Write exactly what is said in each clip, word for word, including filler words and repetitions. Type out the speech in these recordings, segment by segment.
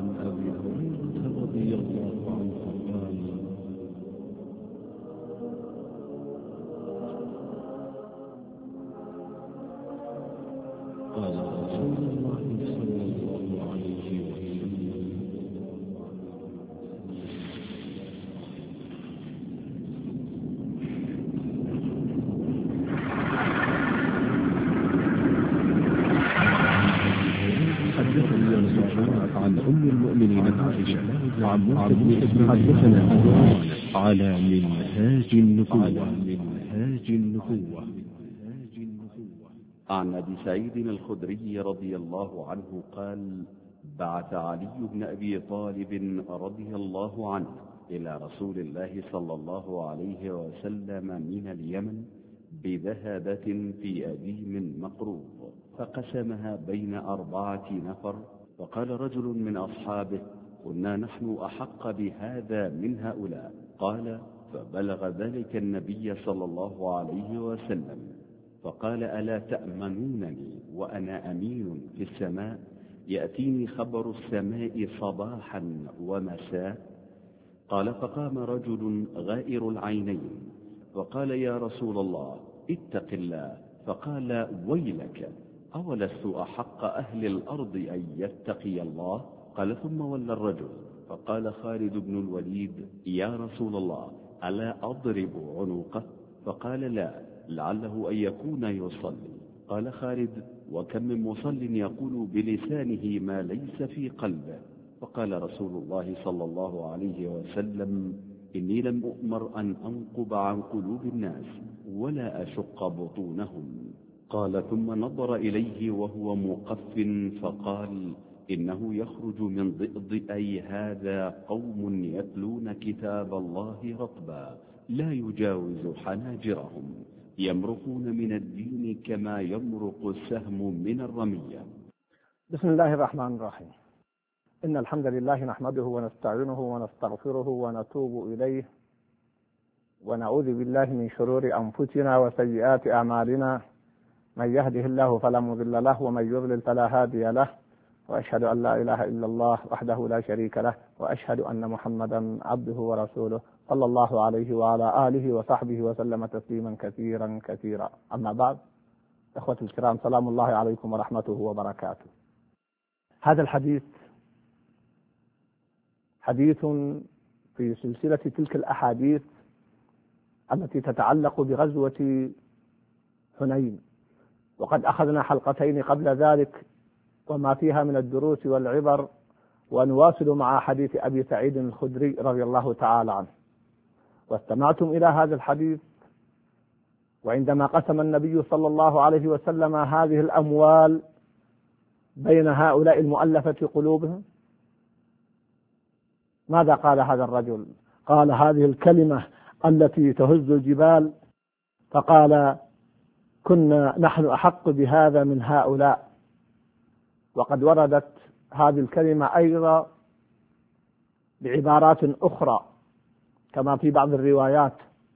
عن أبي هريرة رضي الله عنه قال قال رسول الله صلى الله عليه وسلم حدثني عن أم المؤمنين عائشة وعن موسى بن إسماعيل على منهاج النبوة منهاج النبوة عن أبي سعيد الخدري رضي الله عنه قال: بعث علي بن أبي طالب رضي الله عنه إلى رسول الله صلى الله عليه وسلم من اليمن بذهبة في أديم مقروض، فقسمها بين أربعة نفر، فقال رجل من أصحابه: كنا نحن أحق بهذا من هؤلاء. قال: فبلغ ذلك النبي صلى الله عليه وسلم، فقال: ألا تأمنونني وأنا أمين في السماء؟ يأتيني خبر السماء صباحا ومساء. قال: فقام رجل غائر العينين فقال: يا رسول الله اتق الله. فقال: ويلك، أولست أحق أهل الأرض أن يتقي الله؟ قال: ثم ولى الرجل فقال خالد بن الوليد: يا رسول الله ألا أضرب عنقه؟ فقال: لا، لعله أن يكون يصلي. قال خالد: وكم من مصل يقول بلسانه ما ليس في قلبه؟ فقال رسول الله صلى الله عليه وسلم: إني لم أؤمر أن أنقب عن قلوب الناس ولا أشق بطونهم. قال: ثم نظر إليه وهو مقف فقال: إنه يخرج من ضئضئي هذا قوم يتلون كتاب الله رطبا لا يجاوز حناجرهم، يمرقون من الدين كما يمرق السهم من الرمية. بسم الله الرحمن الرحيم. إن الحمد لله نحمده ونستعينه ونستغفره ونتوب إليه، ونعوذ بالله من شرور أنفسنا وسيئات أعمالنا، من يهده الله فلا مضل له ومن يضلل فلا هادي له، وأشهد أن لا إله إلا الله وحده لا شريك له، وأشهد أن محمدا عبده ورسوله صلى الله عليه وعلى آله وصحبه وسلم تسليما كثيرا كثيرا. أما بعد، إخوة الكرام، سلام الله عليكم ورحمته وبركاته. هذا الحديث حديث في سلسلة تلك الأحاديث التي تتعلق بغزوة حنين، وقد أخذنا حلقتين قبل ذلك وما فيها من الدروس والعبر، ونواصل مع حديث أبي سعيد الخدري رضي الله تعالى عنه. واستمعتم إلى هذا الحديث، وعندما قسم النبي صلى الله عليه وسلم هذه الأموال بين هؤلاء المؤلفة قلوبهم، ماذا قال هذا الرجل؟ قال هذه الكلمة التي تهز الجبال، فقال: كنا نحن أحق بهذا من هؤلاء. وقد وردت هذه الكلمة أيضا بعبارات أخرى كما في بعض الروايات.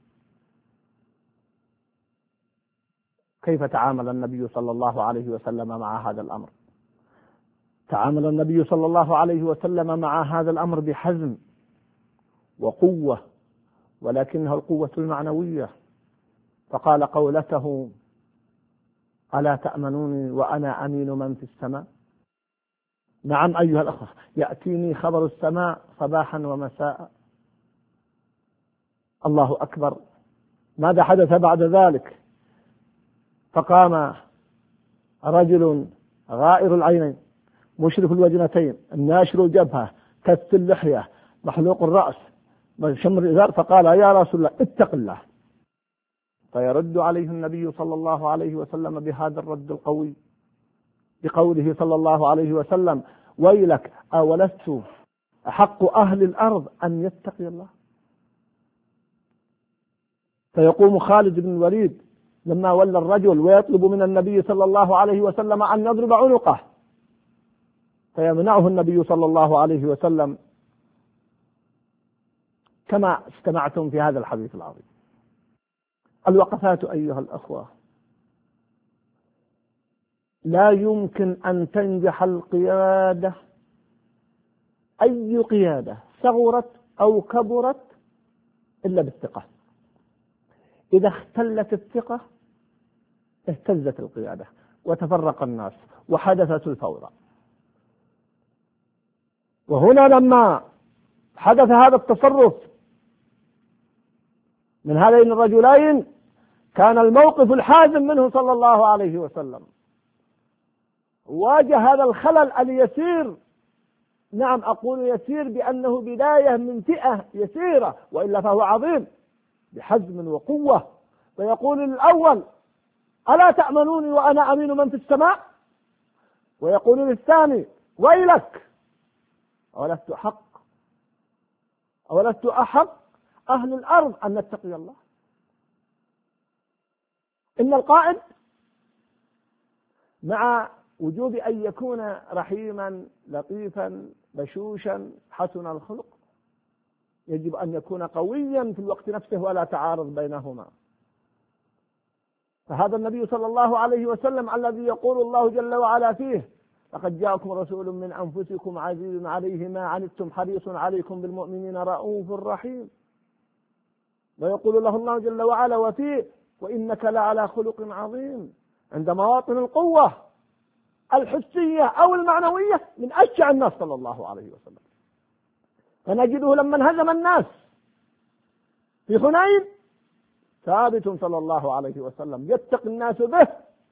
كيف تعامل النبي صلى الله عليه وسلم مع هذا الأمر؟ تعامل النبي صلى الله عليه وسلم مع هذا الأمر بحزم وقوة، ولكنها القوة المعنوية، فقال قولته: ألا تأمنوني وأنا أمين من في السماء؟ نعم أيها الأخوة، يأتيني خبر السماء صباحا ومساء. الله أكبر. ماذا حدث بعد ذلك؟ فقام رجل غائر العينين مشرف الوجنتين ناشر الجبهة كث اللحية محلوق الرأس شمر الإزار، فقال: يا رسول الله اتق الله. فيرد عليه النبي صلى الله عليه وسلم بهذا الرد القوي بقوله صلى الله عليه وسلم: ويلك، أولست أحق أهل الأرض أن يتقي الله؟ فيقوم خالد بن الوليد لما ولى الرجل ويطلب من النبي صلى الله عليه وسلم أن يضرب عنقه، فيمنعه النبي صلى الله عليه وسلم، كما استمعتم في هذا الحديث العظيم. الوقفات أيها الأخوة، لا يمكن أن تنجح القيادة أي قيادة صغرت أو كبرت إلا بالثقة. إذا اختلت الثقة اهتزت القيادة وتفرق الناس وحدثت الفوضى. وهنا لما حدث هذا التصرف من هذين الرجلين كان الموقف الحازم منه صلى الله عليه وسلم، واجه هذا الخلل اليسير، نعم أقول يسير بأنه بداية من فئة يسيرة، وإلا فهو عظيم بحزم وقوة، فيقول الأول ألا تأمنوني وأنا أمين من في السماء، ويقول للثاني ويلك أولست حق أولست أحق أهل الأرض أن نتقي الله. إن القائد مع وجوب أن يكون رحيما لطيفا بشوشا حسن الخلق يجب أن يكون قويا في الوقت نفسه ولا تعارض بينهما. فهذا النبي صلى الله عليه وسلم الذي يقول الله جل وعلا فيه لقد جاءكم رسول من أنفسكم عزيز عليه ما عنتم حريص عليكم بالمؤمنين رؤوف رحيم، ويقول له الله جل وعلا وفيه وإنك لعلى خلق عظيم، عند مواطن القوة الحسية أو المعنوية من أشجع الناس صلى الله عليه وسلم. فنجده لما انهزم الناس في حنين ثابت صلى الله عليه وسلم يتقي الناس به.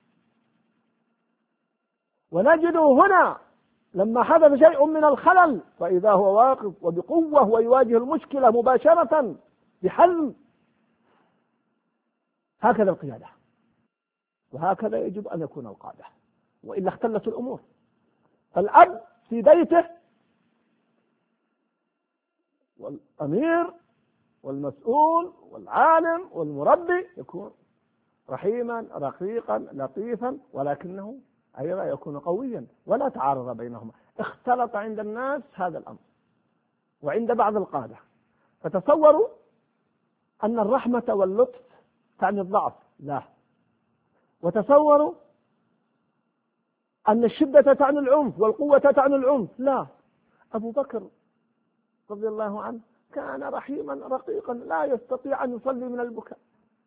ونجده هنا لما حدث شيء من الخلل فإذا هو واقف وبقوة ويواجه المشكلة مباشرة بحزم. هكذا القيادة، وهكذا يجب أن يكون القادة، وإلا اختلت الأمور. الأب في بيته والأمير والمسؤول والعالم والمربي يكون رحيما رقيقا لطيفا، ولكنه أيضا يكون قويا ولا تعارض بينهما. اختلط عند الناس هذا الأمر وعند بعض القادة، فتصوروا أن الرحمة واللطف تعني الضعف، لا. وتصوروا أن الشدة تعني العنف والقوة تعني العنف، لا. أبو بكر رضي الله عنه كان رحيما رقيقا لا يستطيع أن يصلي من البكاء.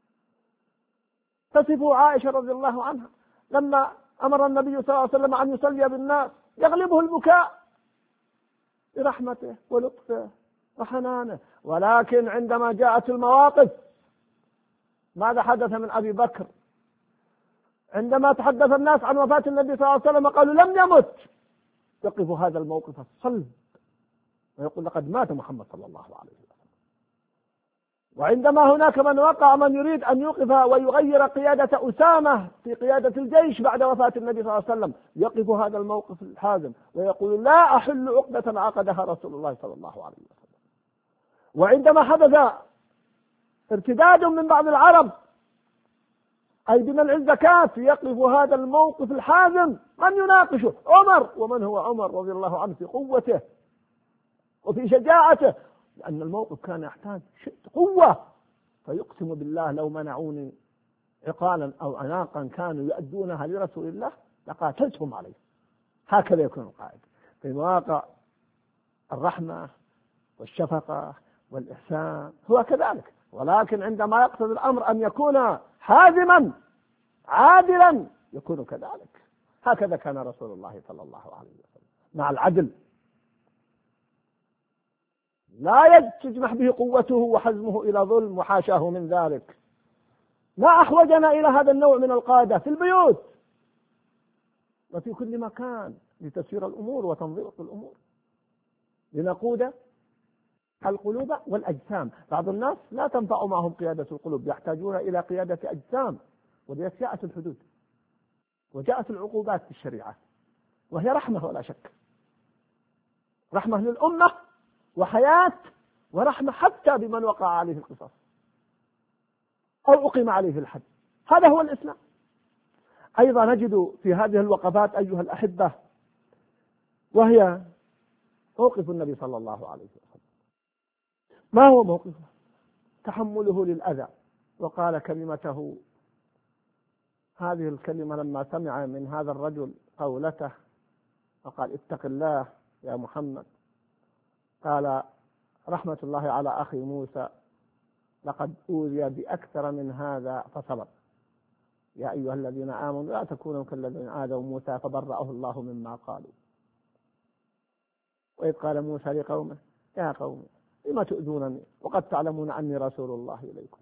تصفه عائشة رضي الله عنها لما أمر النبي صلى الله عليه وسلم أن يصلي بالناس يغلبه البكاء برحمته ولطفه وحنانه. ولكن عندما جاءت المواقف ماذا حدث من أبي بكر؟ عندما تحدث الناس عن وفاة النبي صلى الله عليه وسلم قالوا لم يمت، يقف هذا الموقف الصلب ويقول لقد مات محمد صلى الله عليه وسلم. وعندما هناك من وقع من يريد أن يوقف ويغير قيادة أسامة في قيادة الجيش بعد وفاة النبي صلى الله عليه وسلم يقف هذا الموقف الحازم ويقول لا أحل عقدة عقدها رسول الله صلى الله عليه وسلم. وعندما حدث ارتداد من بعض العرب أي بمنع الزكاة يقف هذا الموقف الحازم من يناقشه؟ عمر. ومن هو عمر رضي الله عنه في قوته وفي شجاعته، لأن الموقف كان يحتاج قوة. فيقسم بالله لو منعوني عقالا أو عناقا كانوا يؤدونها لرسول الله لقاتلتهم عليه. هكذا يكون القائد في مواقع الرحمة والشفقة والإحسان هو كذلك. ولكن عندما يقصد الأمر أن يكون حازما عادلا يكون كذلك. هكذا كان رسول الله صلى الله عليه وسلم مع العدل، لا تجمح به قوته وحزمه إلى ظلم وحاشاه من ذلك. ما أحوجنا إلى هذا النوع من القادة في البيوت وفي كل مكان لتسيير الأمور وتنظيم الأمور، لنقود القلوب والأجسام. بعض الناس لا تنفع معهم قيادة القلوب، يحتاجون إلى قيادة أجسام، ولذلك جاءت الحدود وجاءت العقوبات في الشريعة، وهي رحمة ولا شك، رحمة للأمة وحياة ورحمة حتى بمن وقع عليه القصاص أو أقيم عليه الحد. هذا هو الإسلام. أيضا نجد في هذه الوقفات أيها الأحبة وهي موقف النبي صلى الله عليه وسلم. ما هو موقفه؟ تحمله للأذى. وقال كلمته هذه الكلمة لما سمع من هذا الرجل قولته فقال اتق الله يا محمد قال رحمة الله على أخي موسى: لقد أوذي بأكثر من هذا فصبر. يا أيها الذين آمنوا لا تكونوا كالذين آذوا موسى فبرأه الله مما قالوا. وإذ قال موسى لقومه: يا قوم لم تؤذونني وقد تعلمون أني رسول الله إليكم.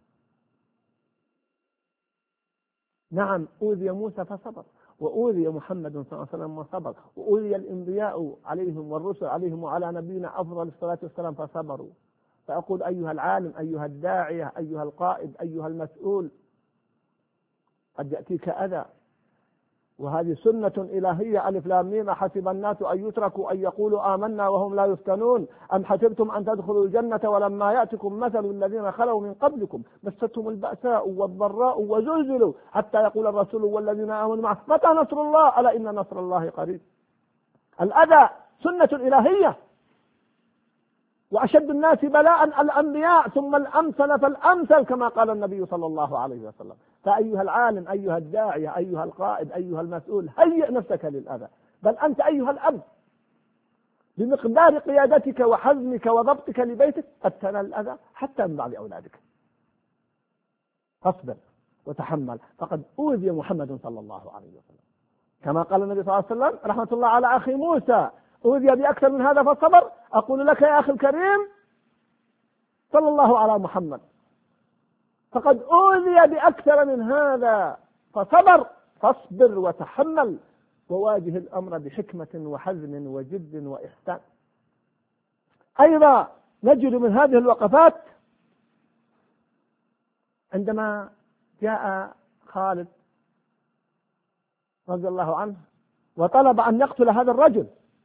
نعم، أوذي موسى فصبر، وأوذي محمد صلى الله عليه وسلم وصبر، وأوذي الأنبياء عليهم والرسل عليهم وعلى نبينا أفضل الصلاة والسلام فصبروا. فأقول أيها العالم، أيها الداعية، أيها القائد، أيها المسؤول، قد يأتيك أذى، وهذه سنة إلهية: ألف لام ميم حسب الناس أن يتركوا أن يقولوا آمنا وهم لا يفتنون أم حسبتم أن تدخلوا الجنة ولما يأتكم مثل الذين خلوا من قبلكم مستهم البأساء والضراء وزلزلوا حتى يقول الرسول والذين آمنوا معه متى نصر الله ألا إن نصر الله قريب. الأذى سنة إلهية، وأشد الناس بلاء الأنبياء ثم الأمثل فالأمثل كما قال النبي صلى الله عليه وسلم. فأيها العالم، أيها الداعية، أيها القائد، أيها المسؤول، هيئ نفسك للأذى. بل أنت أيها الأب بمقدار قيادتك وحزمك وضبطك لبيتك قد تنال الأذى حتى من بعض أولادك. فاصبر وتحمل، فقد أوذي محمد صلى الله عليه وسلم كما قال النبي صلى الله عليه وسلم رحمة الله على أخي موسى: أوذي بأكثر من هذا فصبر. أقول لك يا أخي الكريم صلى الله على محمد: فقد أوذي بأكثر من هذا فصبر، فاصبر وتحمل وواجه الأمر بحكمة وحزم وجد وإحسان. أيضا نجد من هذه الوقفات عندما جاء خالد رضي الله عنه وطلب أن يقتل هذا الرجل،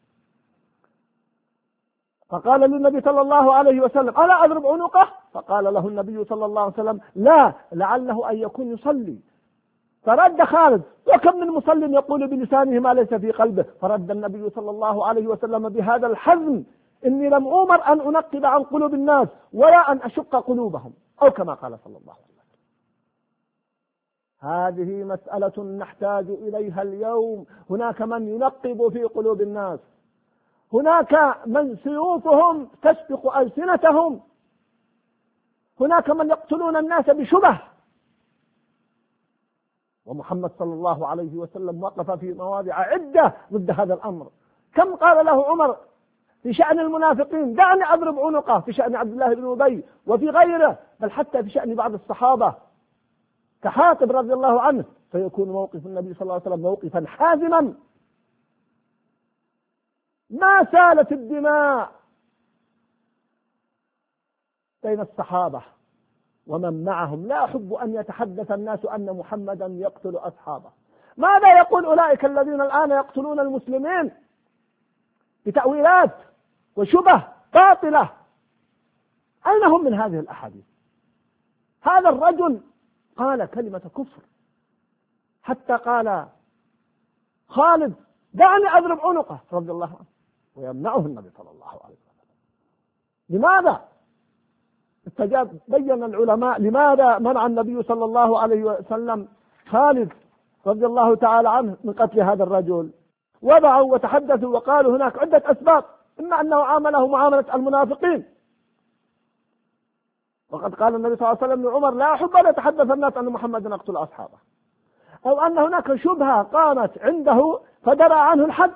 فقال للنبي صلى الله عليه وسلم: ألا أضرب عنقه؟ فقال له النبي صلى الله عليه وسلم: لا، لعله أن يكون يصلي. فرد خالد: وكم من مصل يقول بلسانه ما ليس في قلبه. فرد النبي صلى الله عليه وسلم بهذا الحزم: إني لم أؤمر أن أنقب عن قلوب الناس ولا أن أشق قلوبهم، أو كما قال صلى الله عليه وسلم. هذه مسألة نحتاج إليها اليوم. هناك من ينقب في قلوب الناس، هناك من سيوفهم تسبق ألسنتهم، هناك من يقتلون الناس بشبه. ومحمد صلى الله عليه وسلم وقف في مواضع عدة ضد هذا الأمر. كم قال له عمر في شأن المنافقين: دعني أضرب عنقه، في شأن عبد الله بن أبي وفي غيره، بل حتى في شأن بعض الصحابة كحاتب رضي الله عنه. فيكون موقف النبي صلى الله عليه وسلم موقفا حازما، ما سالت الدماء بين الصحابة ومن معهم. لا أحب أن يتحدث الناس أن محمدا يقتل أصحابه. ماذا يقول أولئك الذين الآن يقتلون المسلمين بتأويلات وشبه باطلة؟ أين هم من هذه الأحاديث؟ هذا الرجل قال كلمة كفر، حتى قال خالد: دعني أضرب عنقه رضي الله عنه، ويمنعه النبي صلى الله عليه وسلم. لماذا؟ استجاب. بين العلماء لماذا منع النبي صلى الله عليه وسلم خالد رضي الله تعالى عنه من قتل هذا الرجل. وضعوا وتحدثوا وقالوا هناك عدة أسباب: إما أنه عامله معاملة المنافقين، وقد قال النبي صلى الله عليه وسلم لعمر: لا أحب أن يتحدث الناس أن محمد يقتل أصحابه، أو أن هناك شبهة قامت عنده فدرى عنه الحد،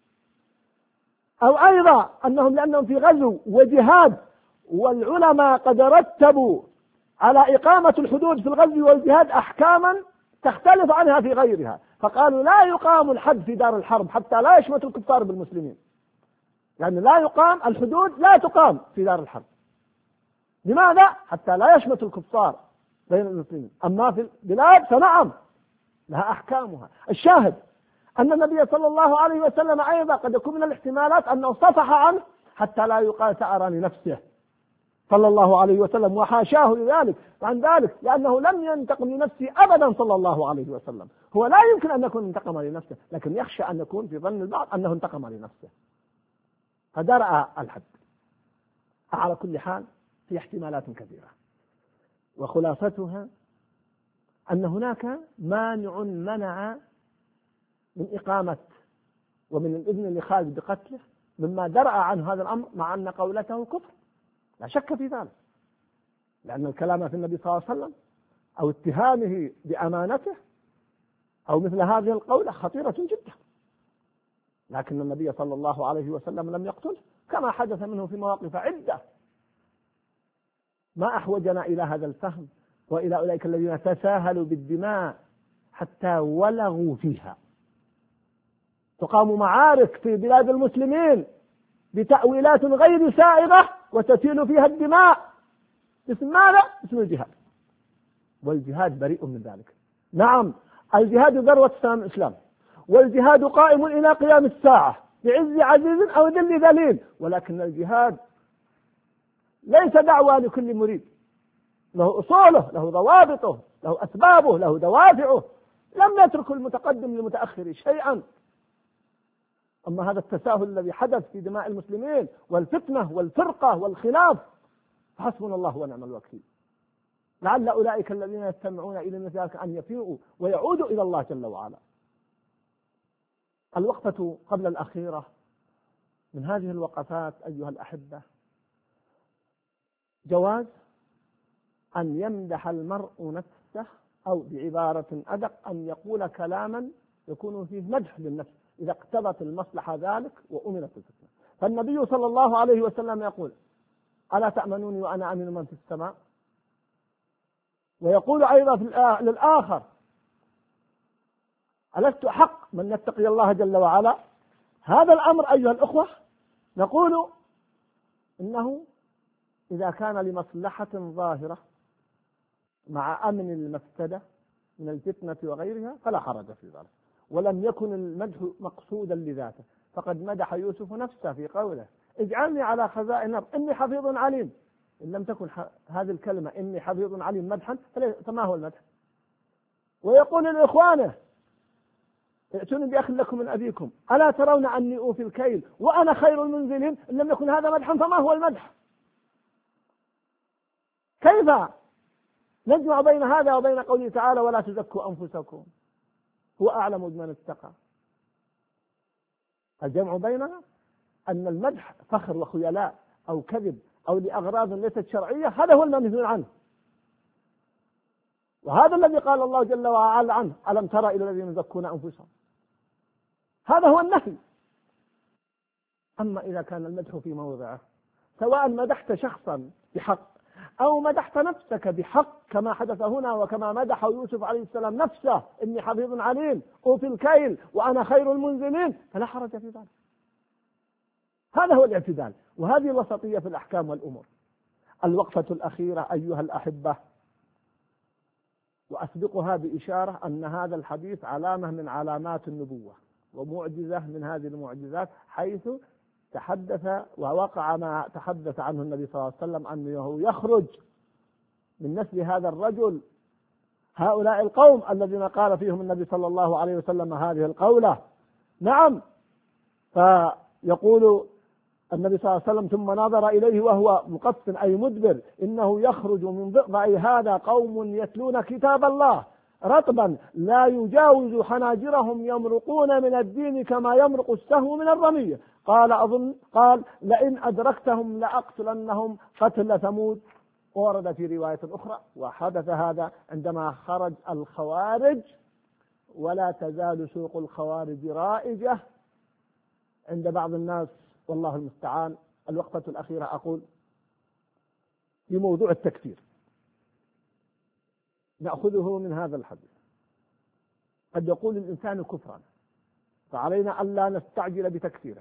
أو أيضا أنهم لأنهم في غزو وجهاد، والعلماء قد رتبوا على إقامة الحدود في الغزو والجهاد أحكاما تختلف عنها في غيرها، فقالوا لا يقام الحد في دار الحرب حتى لا يشمت الكفار بالمسلمين. يعني لا يقام الحدود، لا تقام في دار الحرب. لماذا؟ حتى لا يشمت الكفار بين المسلمين. أما في البلاد فنعم لها أحكامها. الشاهد أن النبي صلى الله عليه وسلم أيضا قد يكون من الاحتمالات أنه صفح عنه حتى لا يقال ثأر لنفسه صلى الله عليه وسلم، وحاشاه لذلك عن ذلك، لأنه لم ينتقم لنفسه أبدا صلى الله عليه وسلم. هو لا يمكن أن يكون انتقم لنفسه، لكن يخشى أن يكون في ظن البعض أنه انتقم لنفسه فدرأ الحد. على كل حال في احتمالات كثيرة، وخلاصتها أن هناك مانع منع من إقامة ومن الإذن لخالد بقتله، مما درأ عن هذا الأمر، مع أن قولته كفر لا شك في ذلك، لأن الكلام في النبي صلى الله عليه وسلم أو اتهامه بأمانته أو مثل هذه القولة خطيرة جدا، لكن النبي صلى الله عليه وسلم لم يقتله، كما حدث منه في مواقف عدة. ما أحوجنا إلى هذا الفهم وإلى أولئك الذين تساهلوا بالدماء حتى ولغوا فيها. تقام معارك في بلاد المسلمين بتأويلات غير سائغة وتسيل فيها الدماء، اسم ماذا؟ اسم الجهاد، والجهاد بريء من ذلك. نعم، الجهاد ذروة سنام الإسلام، والجهاد قائم إلى قيام الساعة بعز عزيز أو ذل ذليل، ولكن الجهاد ليس دعوة لكل مريد، له أصوله، له ضوابطه، له أسبابه، له دوافعه، لم يترك المتقدم للمتأخر شيئا. أما هذا التساهل الذي حدث في دماء المسلمين والفتنة والفرقة والخلاف، حسبنا الله ونعم الوكيل. لعل أولئك الذين يستمعون إلى مثل ذلك أن يفيئوا ويعودوا إلى الله جل وعلا. الوقفة قبل الأخيرة من هذه الوقفات أيها الأحبة، جواز أن يمدح المرء نفسه، أو بعبارة أدق أن يقول كلاما يكون فيه مدح للنفس إذا اقتضت المصلحة ذلك وأمنت الفتنة. فالنبي صلى الله عليه وسلم يقول: ألا تأمنوني وأنا أمن من في السماء؟ ويقول أيضا للآخر: ألست أحق من يتقي الله جل وعلا؟ هذا الأمر أيها الأخوة نقول إنه إذا كان لمصلحة ظاهرة مع أمن المفسدة من الفتنة وغيرها فلا حرج في ذلك، ولم يكن المدح مقصودا لذاته. فقد مدح يوسف نفسه في قوله: اجعلني على خزائن الأرض إني حفيظ عليم. إن لم تكن هذه الكلمة إني حفيظ عليم مدحا فما هو المدح؟ ويقول لإخوانه: ائتوني بأخ لكم من أبيكم ألا ترون أني أوفي الكيل وأنا خير المنزلين. إن لم يكن هذا مدحا فما هو المدح؟ كيف نجمع بين هذا وبين قوله تعالى: ولا تزكوا أنفسكم هو أعلم بمن اتقى؟ الجمع بينها أن المدح فخر وخيلاء أو كذب أو لأغراض ليست شرعية، هذا هو المنهي عنه، وهذا الذي قال الله جل وعلا عنه: ألم ترى إلى الذين يزكون أنفسهم. هذا هو النهي. أما إذا كان المدح في موضعه، سواء مدحت شخصا بحق أو مدحت نفسك بحق كما حدث هنا، وكما مدح يوسف عليه السلام نفسه: إني حفيظ عليم أوفي الكيل وأنا خير المنزلين، فلا حرج في ذلك. هذا هو الاعتدال، وهذه الوسطية في الأحكام والأمور. الوقفة الأخيرة أيها الأحبة، وأسبقها بإشارة أن هذا الحديث علامة من علامات النبوة ومعجزة من هذه المعجزات، حيث تحدث ووقع ما تحدث عنه النبي صلى الله عليه وسلم أنه يخرج من نسل هذا الرجل هؤلاء القوم الذين قال فيهم النبي صلى الله عليه وسلم هذه القولة. نعم، فيقول النبي صلى الله عليه وسلم: ثم نظر إليه وهو مقف أي مدبر: إنه يخرج من ضئضأ هذا قوم يتلون كتاب الله رطبا لا يجاوز حناجرهم يمرقون من الدين كما يمرق السهم من الرمية. قال أظن قال لئن أدركتهم لأقتلنهم قتل ثمود. ورد في رواية أخرى: وحدث هذا عندما خرج الخوارج، ولا تزال سوق الخوارج رائجة عند بعض الناس، والله المستعان. الوقفة الأخيرة أقول في موضوع التكفير، نأخذه من هذا الحديث. قد يقول الإنسان كفرا، فعلينا ألا نستعجل بتكفيره،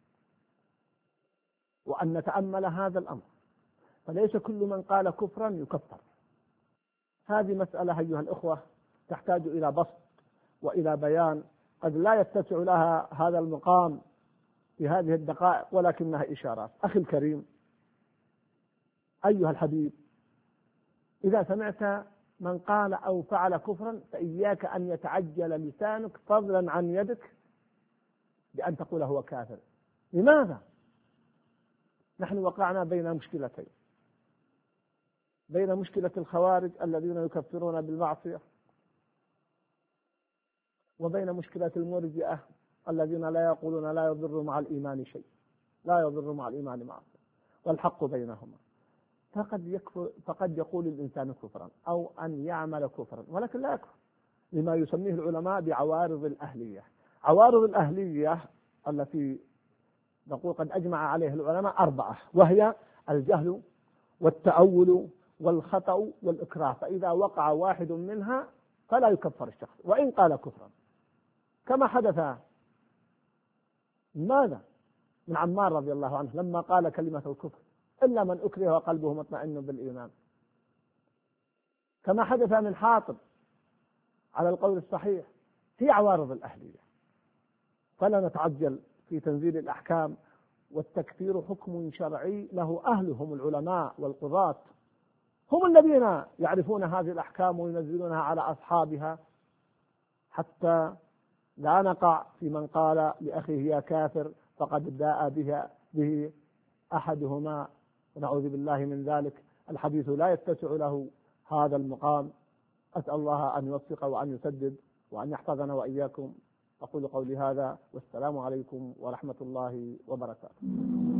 وأن نتأمل هذا الأمر، فليس كل من قال كفرا يكفر. هذه مسألة أيها الأخوة تحتاج إلى بسط وإلى بيان، قد لا يتسع لها هذا المقام في هذه الدقائق، ولكنها إشارات. أخي الكريم أيها الحبيب، إذا سمعت من قال أو فعل كفرا فإياك أن يتعجل لسانك فضلا عن يدك بأن تقول هو كافر. لماذا؟ نحن وقعنا بين مشكلتين: بين مشكلة الخوارج الذين يكفرون بالمعصية، وبين مشكلة المرجئة الذين لا يقولون لا يضر مع الإيمان شيء. لا يضر مع الإيمان معصية، والحق بينهما. فقد يكفر، فقد يقول الإنسان كفرا أو أن يعمل كفرا ولكن لا يكفر، لما يسميه العلماء بعوارض الأهلية. عوارض الأهلية التي نقول قد أجمع عليها العلماء أربعة، وهي الجهل والتأول والخطأ والإكراه، فإذا وقع واحد منها فلا يكفر الشخص وإن قال كفرا، كما حدث ماذا من عمار رضي الله عنه لما قال كلمة الكفر إلا من أكره وقلبه مطمئن بالإيمان، كما حدث من حاطب على القول الصحيح. هي عوارض الأهلية، فلا نتعجل في تنزيل الأحكام، والتكفير حكم شرعي له أهلهم العلماء والقضاة، هم الذين يعرفون هذه الأحكام وينزلونها على أصحابها، حتى لا نقع في من قال لأخيه يا كافر فقد باء بها به أحدهما، ونعوذ بالله من ذلك. الحديث لا يتسع له هذا المقام. أسأل الله أن يوفق وأن يسدد وأن يحفظنا وإياكم. أقول قولي هذا، والسلام عليكم ورحمة الله وبركاته.